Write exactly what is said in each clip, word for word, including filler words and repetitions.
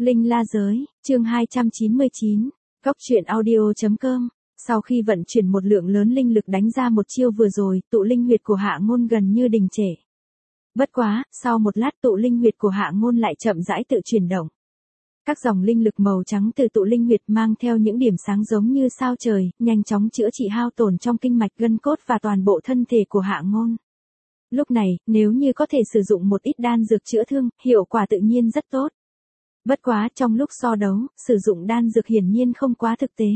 Linh La Giới, chương hai trăm chín mươi chín, Góc truyện audio.com. Sau khi vận chuyển một lượng lớn linh lực đánh ra một chiêu vừa rồi, tụ linh huyệt của Hạ Ngôn gần như đình trệ. Bất quá, sau một lát tụ linh huyệt của Hạ Ngôn lại chậm rãi tự chuyển động. Các dòng linh lực màu trắng từ tụ linh huyệt mang theo những điểm sáng giống như sao trời, nhanh chóng chữa trị hao tổn trong kinh mạch gân cốt và toàn bộ thân thể của Hạ Ngôn. Lúc này, nếu như có thể sử dụng một ít đan dược chữa thương, hiệu quả tự nhiên rất tốt. Bất quá trong lúc so đấu, sử dụng đan dược hiển nhiên không quá thực tế.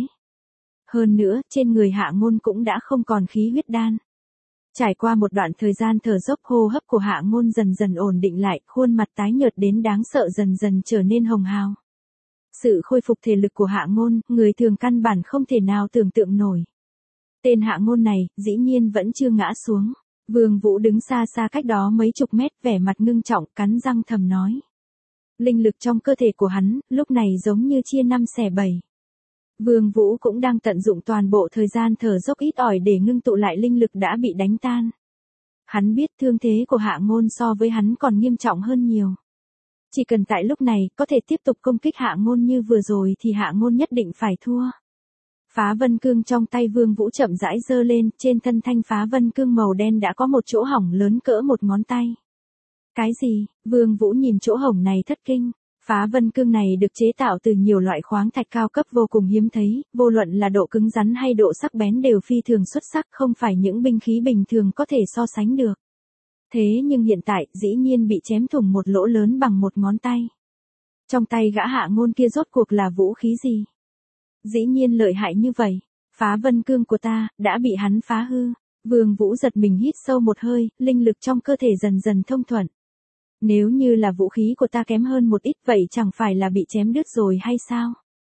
Hơn nữa, trên người Hạ Ngôn cũng đã không còn khí huyết đan. Trải qua một đoạn thời gian thở dốc, hô hấp của Hạ Ngôn dần dần ổn định lại, khuôn mặt tái nhợt đến đáng sợ dần dần trở nên hồng hào. Sự khôi phục thể lực của Hạ Ngôn, người thường căn bản không thể nào tưởng tượng nổi. Tên Hạ Ngôn này, dĩ nhiên vẫn chưa ngã xuống. Vương Vũ đứng xa xa cách đó mấy chục mét, vẻ mặt ngưng trọng, cắn răng thầm nói. Linh lực trong cơ thể của hắn, lúc này giống như chia năm xẻ bảy. Vương Vũ cũng đang tận dụng toàn bộ thời gian thở dốc ít ỏi để ngưng tụ lại linh lực đã bị đánh tan. Hắn biết thương thế của Hạ Ngôn so với hắn còn nghiêm trọng hơn nhiều. Chỉ cần tại lúc này, có thể tiếp tục công kích Hạ Ngôn như vừa rồi thì Hạ Ngôn nhất định phải thua. Phá vân cương trong tay Vương Vũ chậm rãi giơ lên, trên thân thanh phá vân cương màu đen đã có một chỗ hổng lớn cỡ một ngón tay. Cái gì? Vương Vũ nhìn chỗ hổng này thất kinh. Phá vân cương này được chế tạo từ nhiều loại khoáng thạch cao cấp vô cùng hiếm thấy, vô luận là độ cứng rắn hay độ sắc bén đều phi thường xuất sắc, không phải những binh khí bình thường có thể so sánh được. Thế nhưng hiện tại, dĩ nhiên bị chém thủng một lỗ lớn bằng một ngón tay. Trong tay gã Hạ Ngôn kia rốt cuộc là vũ khí gì? Dĩ nhiên lợi hại như vậy. Phá vân cương của ta, đã bị hắn phá hư. Vương Vũ giật mình hít sâu một hơi, linh lực trong cơ thể dần dần thông thuận. Nếu như là vũ khí của ta kém hơn một ít vậy chẳng phải là bị chém đứt rồi hay sao?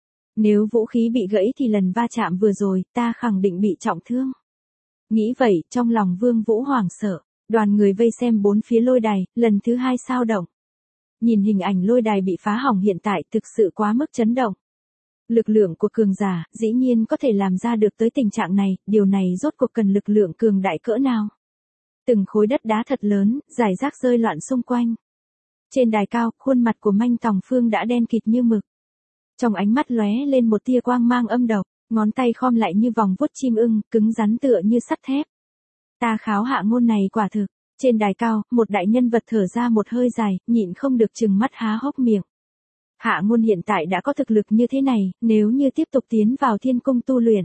Nếu vũ khí bị gãy thì lần va chạm vừa rồi, ta khẳng định bị trọng thương. Nghĩ vậy, trong lòng Vương Vũ hoảng sợ, đoàn người vây xem bốn phía lôi đài, lần thứ hai sao động. Nhìn hình ảnh lôi đài bị phá hỏng hiện tại thực sự quá mức chấn động. Lực lượng của cường giả, dĩ nhiên có thể làm ra được tới tình trạng này, điều này rốt cuộc cần lực lượng cường đại cỡ nào? Từng khối đất đá thật lớn, rải rác rơi loạn xung quanh. Trên đài cao, khuôn mặt của Manh Tòng Phương đã đen kịt như mực. Trong ánh mắt lóe lên một tia quang mang âm độc, ngón tay khom lại như vòng vuốt chim ưng, cứng rắn tựa như sắt thép. Ta kháo Hạ Ngôn này quả thực. Trên đài cao, một đại nhân vật thở ra một hơi dài, nhịn không được trừng mắt há hốc miệng. Hạ Ngôn hiện tại đã có thực lực như thế này, nếu như tiếp tục tiến vào thiên cung tu luyện.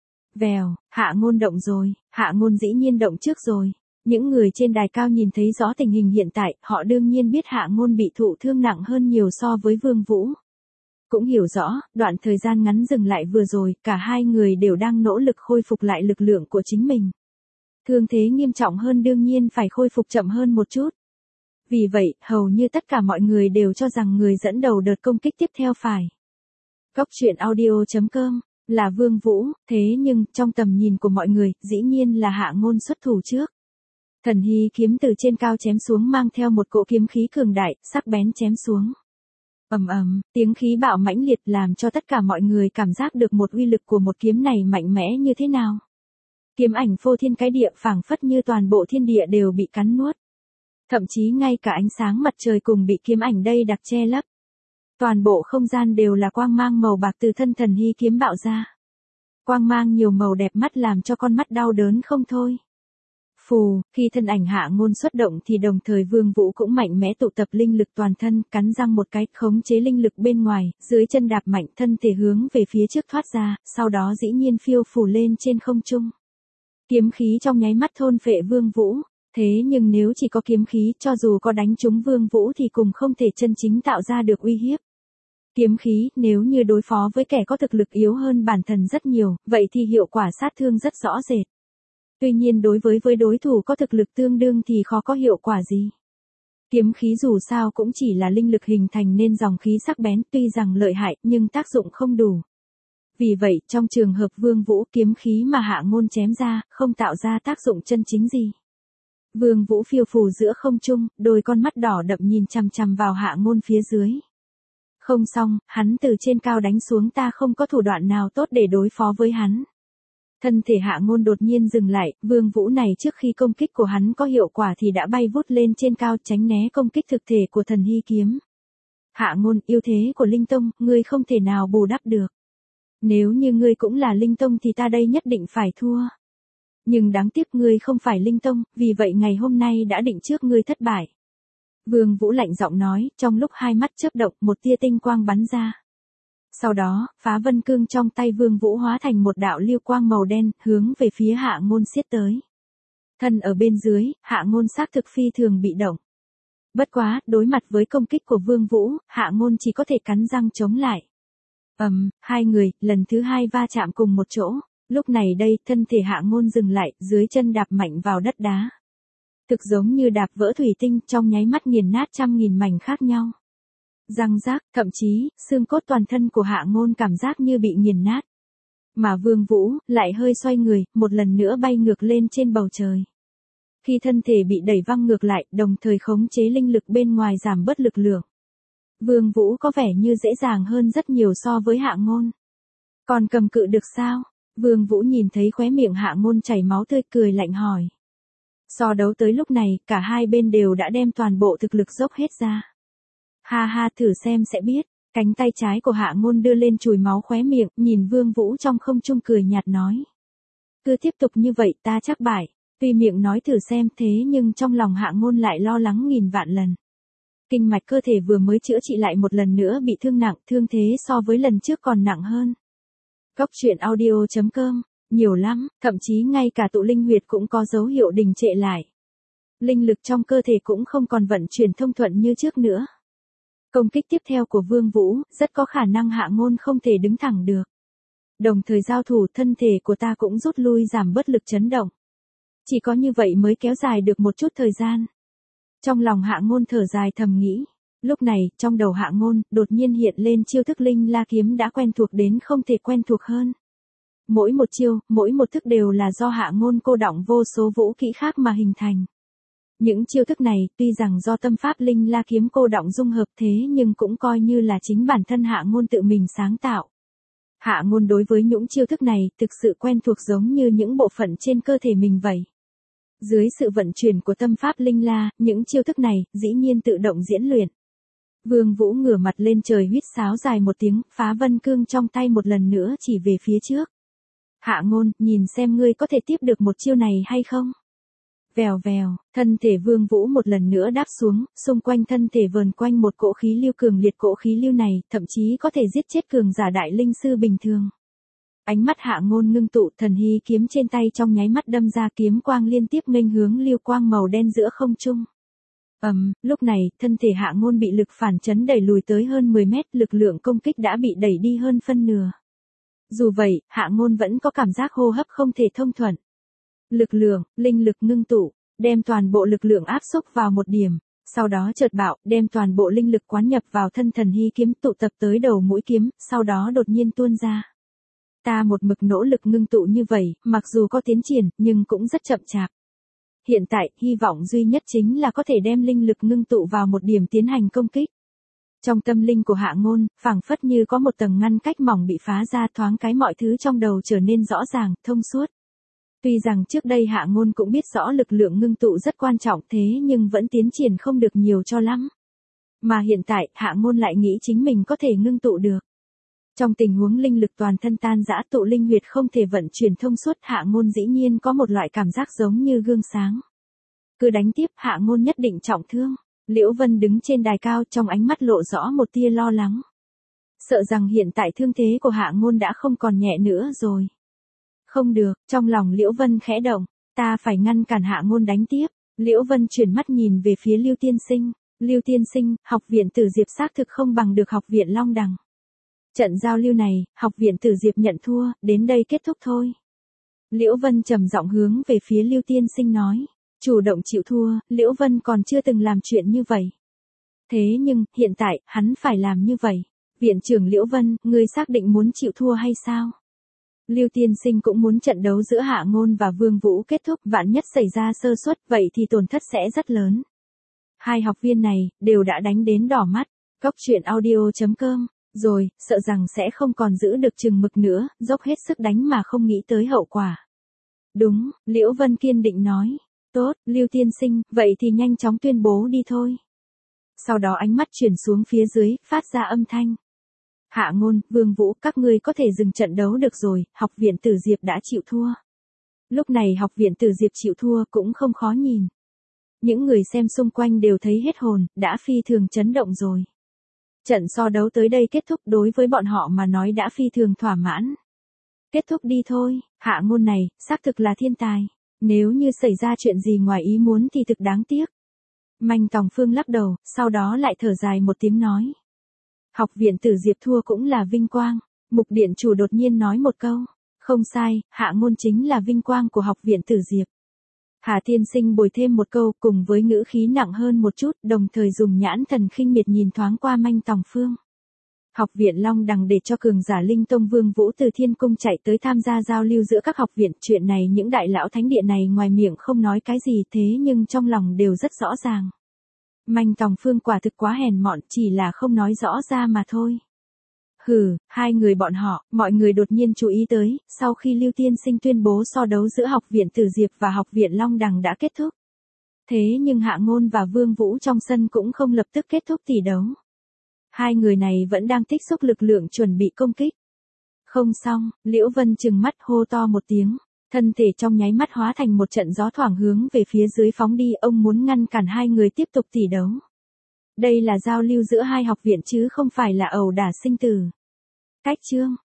Vèo, Hạ Ngôn động rồi, Hạ Ngôn dĩ nhiên động trước rồi. Những người trên đài cao nhìn thấy rõ tình hình hiện tại, họ đương nhiên biết Hạ Ngôn bị thụ thương nặng hơn nhiều so với Vương Vũ. Cũng hiểu rõ, đoạn thời gian ngắn dừng lại vừa rồi, cả hai người đều đang nỗ lực khôi phục lại lực lượng của chính mình. Thương thế nghiêm trọng hơn đương nhiên phải khôi phục chậm hơn một chút. Vì vậy, hầu như tất cả mọi người đều cho rằng người dẫn đầu đợt công kích tiếp theo phải. Góc truyện audio.com, là Vương Vũ, thế nhưng, trong tầm nhìn của mọi người, dĩ nhiên là Hạ Ngôn xuất thủ trước. Thần hy kiếm từ trên cao chém xuống mang theo một cỗ kiếm khí cường đại, sắc bén chém xuống. Ầm ầm, tiếng khí bạo mãnh liệt làm cho tất cả mọi người cảm giác được một uy lực của một kiếm này mạnh mẽ như thế nào. Kiếm ảnh phô thiên cái địa phảng phất như toàn bộ thiên địa đều bị cắn nuốt. Thậm chí ngay cả ánh sáng mặt trời cùng bị kiếm ảnh đây đặc che lấp. Toàn bộ không gian đều là quang mang màu bạc từ thân thần hy kiếm bạo ra. Quang mang nhiều màu đẹp mắt làm cho con mắt đau đớn không thôi. Phù, khi thân ảnh Hạ Ngôn xuất động thì đồng thời Vương Vũ cũng mạnh mẽ tụ tập linh lực toàn thân, cắn răng một cái, khống chế linh lực bên ngoài, dưới chân đạp mạnh, thân thể hướng về phía trước thoát ra, sau đó dĩ nhiên phiêu phù lên trên không trung. Kiếm khí trong nháy mắt thôn phệ Vương Vũ, thế nhưng nếu chỉ có kiếm khí, cho dù có đánh trúng Vương Vũ thì cũng không thể chân chính tạo ra được uy hiếp. Kiếm khí, nếu như đối phó với kẻ có thực lực yếu hơn bản thân rất nhiều, vậy thì hiệu quả sát thương rất rõ rệt. Tuy nhiên đối với với đối thủ có thực lực tương đương thì khó có hiệu quả gì. Kiếm khí dù sao cũng chỉ là linh lực hình thành nên dòng khí sắc bén, tuy rằng lợi hại nhưng tác dụng không đủ. Vì vậy, trong trường hợp Vương Vũ, kiếm khí mà Hạ Ngôn chém ra, không tạo ra tác dụng chân chính gì. Vương Vũ phiêu phù giữa không trung, đôi con mắt đỏ đậm nhìn chằm chằm vào Hạ Ngôn phía dưới. Không xong, hắn từ trên cao đánh xuống, ta không có thủ đoạn nào tốt để đối phó với hắn. Thân thể Hạ Ngôn đột nhiên dừng lại, Vương Vũ này trước khi công kích của hắn có hiệu quả thì đã bay vút lên trên cao tránh né công kích thực thể của thần hy kiếm. Hạ Ngôn, yêu thế của Linh Tông, ngươi không thể nào bù đắp được. Nếu như ngươi cũng là Linh Tông thì ta đây nhất định phải thua. Nhưng đáng tiếc ngươi không phải Linh Tông, vì vậy ngày hôm nay đã định trước ngươi thất bại. Vương Vũ lạnh giọng nói, trong lúc hai mắt chớp động, một tia tinh quang bắn ra. Sau đó, phá vân cương trong tay Vương Vũ hóa thành một đạo lưu quang màu đen, hướng về phía Hạ Ngôn xiết tới. Thân ở bên dưới, Hạ Ngôn xác thực phi thường bị động. Bất quá, đối mặt với công kích của Vương Vũ, Hạ Ngôn chỉ có thể cắn răng chống lại. Ầm, um, hai người, lần thứ hai va chạm cùng một chỗ. Lúc này đây, thân thể Hạ Ngôn dừng lại, dưới chân đạp mạnh vào đất đá. Thực giống như đạp vỡ thủy tinh, trong nháy mắt nghiền nát trăm nghìn mảnh khác nhau. Răng rác, thậm chí, xương cốt toàn thân của Hạ Ngôn cảm giác như bị nghiền nát. Mà Vương Vũ, lại hơi xoay người, một lần nữa bay ngược lên trên bầu trời. Khi thân thể bị đẩy văng ngược lại, đồng thời khống chế linh lực bên ngoài giảm bớt lực lượng. Vương Vũ có vẻ như dễ dàng hơn rất nhiều so với Hạ Ngôn. Còn cầm cự được sao? Vương Vũ nhìn thấy khóe miệng Hạ Ngôn chảy máu tươi cười lạnh hỏi. So đấu tới lúc này, cả hai bên đều đã đem toàn bộ thực lực dốc hết ra. Ha ha, thử xem sẽ biết. Cánh tay trái của Hạ Ngôn đưa lên chùi máu khóe miệng, nhìn Vương Vũ trong không trung cười nhạt nói. Cứ tiếp tục như vậy ta chắc bại. Tuy miệng nói thử xem thế nhưng trong lòng Hạ Ngôn lại lo lắng nghìn vạn lần. Kinh mạch cơ thể vừa mới chữa trị lại một lần nữa bị thương nặng, thương thế so với lần trước còn nặng hơn. Góc truyện audio chấm com, nhiều lắm, thậm chí ngay cả tụ linh huyệt cũng có dấu hiệu đình trệ lại. Linh lực trong cơ thể cũng không còn vận chuyển thông thuận như trước nữa. Công kích tiếp theo của Vương Vũ, rất có khả năng Hạ Ngôn không thể đứng thẳng được. Đồng thời giao thủ, thân thể của ta cũng rút lui giảm bớt lực chấn động. Chỉ có như vậy mới kéo dài được một chút thời gian. Trong lòng Hạ Ngôn thở dài thầm nghĩ. Lúc này, trong đầu Hạ Ngôn, đột nhiên hiện lên chiêu thức Linh La Kiếm đã quen thuộc đến không thể quen thuộc hơn. Mỗi một chiêu, mỗi một thức đều là do Hạ Ngôn cô đọng vô số vũ kỹ khác mà hình thành. Những chiêu thức này, tuy rằng do tâm pháp Linh La Kiếm cô đọng dung hợp thế nhưng cũng coi như là chính bản thân Hạ Ngôn tự mình sáng tạo. Hạ Ngôn đối với những chiêu thức này, thực sự quen thuộc giống như những bộ phận trên cơ thể mình vậy. Dưới sự vận chuyển của tâm pháp Linh La, những chiêu thức này, dĩ nhiên tự động diễn luyện. Vương Vũ ngửa mặt lên trời huýt sáo dài một tiếng, phá vân cương trong tay một lần nữa chỉ về phía trước. Hạ Ngôn, nhìn xem ngươi có thể tiếp được một chiêu này hay không? Vèo vèo, thân thể Vương Vũ một lần nữa đáp xuống, xung quanh thân thể vờn quanh một cỗ khí lưu cường liệt, cỗ khí lưu này, thậm chí có thể giết chết cường giả đại linh sư bình thường. Ánh mắt Hạ Ngôn ngưng tụ, thần hy kiếm trên tay trong nháy mắt đâm ra, kiếm quang liên tiếp nghênh hướng lưu quang màu đen giữa không trung. Ầm, um, lúc này, thân thể Hạ Ngôn bị lực phản chấn đẩy lùi tới hơn mười mét, lực lượng công kích đã bị đẩy đi hơn phân nửa. Dù vậy, Hạ Ngôn vẫn có cảm giác hô hấp không thể thông thuận. Lực lượng, linh lực ngưng tụ, đem toàn bộ lực lượng áp xúc vào một điểm, sau đó chợt bạo, đem toàn bộ linh lực quán nhập vào thân thần hy kiếm tụ tập tới đầu mũi kiếm, sau đó đột nhiên tuôn ra. Ta một mực nỗ lực ngưng tụ như vậy, mặc dù có tiến triển, nhưng cũng rất chậm chạp. Hiện tại, hy vọng duy nhất chính là có thể đem linh lực ngưng tụ vào một điểm tiến hành công kích. Trong tâm linh của Hạ Ngôn, phảng phất như có một tầng ngăn cách mỏng bị phá ra, thoáng cái mọi thứ trong đầu trở nên rõ ràng, thông suốt. Tuy rằng trước đây Hạ Ngôn cũng biết rõ lực lượng ngưng tụ rất quan trọng thế nhưng vẫn tiến triển không được nhiều cho lắm. Mà hiện tại, Hạ Ngôn lại nghĩ chính mình có thể ngưng tụ được. Trong tình huống linh lực toàn thân tan rã, tụ linh huyệt không thể vận chuyển thông suốt, Hạ Ngôn dĩ nhiên có một loại cảm giác giống như gương sáng. Cứ đánh tiếp, Hạ Ngôn nhất định trọng thương. Liễu Vân đứng trên đài cao, trong ánh mắt lộ rõ một tia lo lắng. Sợ rằng hiện tại thương thế của Hạ Ngôn đã không còn nhẹ nữa rồi. Không được, trong lòng Liễu Vân khẽ động, ta phải ngăn cản Hạ Ngôn đánh tiếp. Liễu Vân chuyển mắt nhìn về phía Lưu Tiên Sinh. Lưu Tiên Sinh, học viện Tử Diệp xác thực không bằng được học viện Long Đằng. Trận giao lưu này, học viện Tử Diệp nhận thua, đến đây kết thúc thôi. Liễu Vân trầm giọng hướng về phía Lưu Tiên Sinh nói. Chủ động chịu thua, Liễu Vân còn chưa từng làm chuyện như vậy. Thế nhưng, hiện tại, hắn phải làm như vậy. Viện trưởng Liễu Vân, ngươi xác định muốn chịu thua hay sao? Lưu Tiên Sinh cũng muốn trận đấu giữa Hạ Ngôn và Vương Vũ kết thúc, vạn nhất xảy ra sơ suất, vậy thì tổn thất sẽ rất lớn. Hai học viên này, đều đã đánh đến đỏ mắt. Góc truyện audio chấm com, rồi, sợ rằng sẽ không còn giữ được chừng mực nữa, dốc hết sức đánh mà không nghĩ tới hậu quả. Đúng, Liễu Vân kiên định nói. Tốt, Lưu Tiên Sinh, vậy thì nhanh chóng tuyên bố đi thôi. Sau đó ánh mắt chuyển xuống phía dưới, phát ra âm thanh. Hạ Ngôn, Vương Vũ, các ngươi có thể dừng trận đấu được rồi, học viện Tử Diệp đã chịu thua. Lúc này học viện Tử Diệp chịu thua cũng không khó nhìn. Những người xem xung quanh đều thấy hết hồn, đã phi thường chấn động rồi. Trận so đấu tới đây kết thúc đối với bọn họ mà nói đã phi thường thỏa mãn. Kết thúc đi thôi, Hạ Ngôn này, xác thực là thiên tài. Nếu như xảy ra chuyện gì ngoài ý muốn thì thực đáng tiếc. Manh Tòng Phương lắc đầu, sau đó lại thở dài một tiếng nói. Học viện Tử Diệp thua cũng là vinh quang. Mục điện chủ đột nhiên nói một câu. Không sai, Hạ Ngôn chính là vinh quang của học viện Tử Diệp. Hà tiên sinh bồi thêm một câu cùng với ngữ khí nặng hơn một chút, đồng thời dùng nhãn thần khinh miệt nhìn thoáng qua Manh Tòng Phương. Học viện Long Đằng để cho cường giả Linh Tông Vương Vũ từ Thiên Cung chạy tới tham gia giao lưu giữa các học viện. Chuyện này những đại lão thánh địa này ngoài miệng không nói cái gì thế nhưng trong lòng đều rất rõ ràng. Manh Tòng Phương quả thực quá hèn mọn, chỉ là không nói rõ ra mà thôi. Hừ, hai người bọn họ, mọi người đột nhiên chú ý tới, sau khi Lưu Tiên Sinh tuyên bố so đấu giữa học viện Tử Diệp và học viện Long Đằng đã kết thúc. Thế nhưng Hạ Ngôn và Vương Vũ trong sân cũng không lập tức kết thúc tỷ đấu. Hai người này vẫn đang tích xúc lực lượng chuẩn bị công kích. Không xong, Liễu Vân trừng mắt hô to một tiếng, thân thể trong nháy mắt hóa thành một trận gió thoảng hướng về phía dưới phóng đi, ông muốn ngăn cản hai người tiếp tục tỷ đấu. Đây là giao lưu giữa hai học viện chứ không phải là ẩu đả sinh tử. Cách chương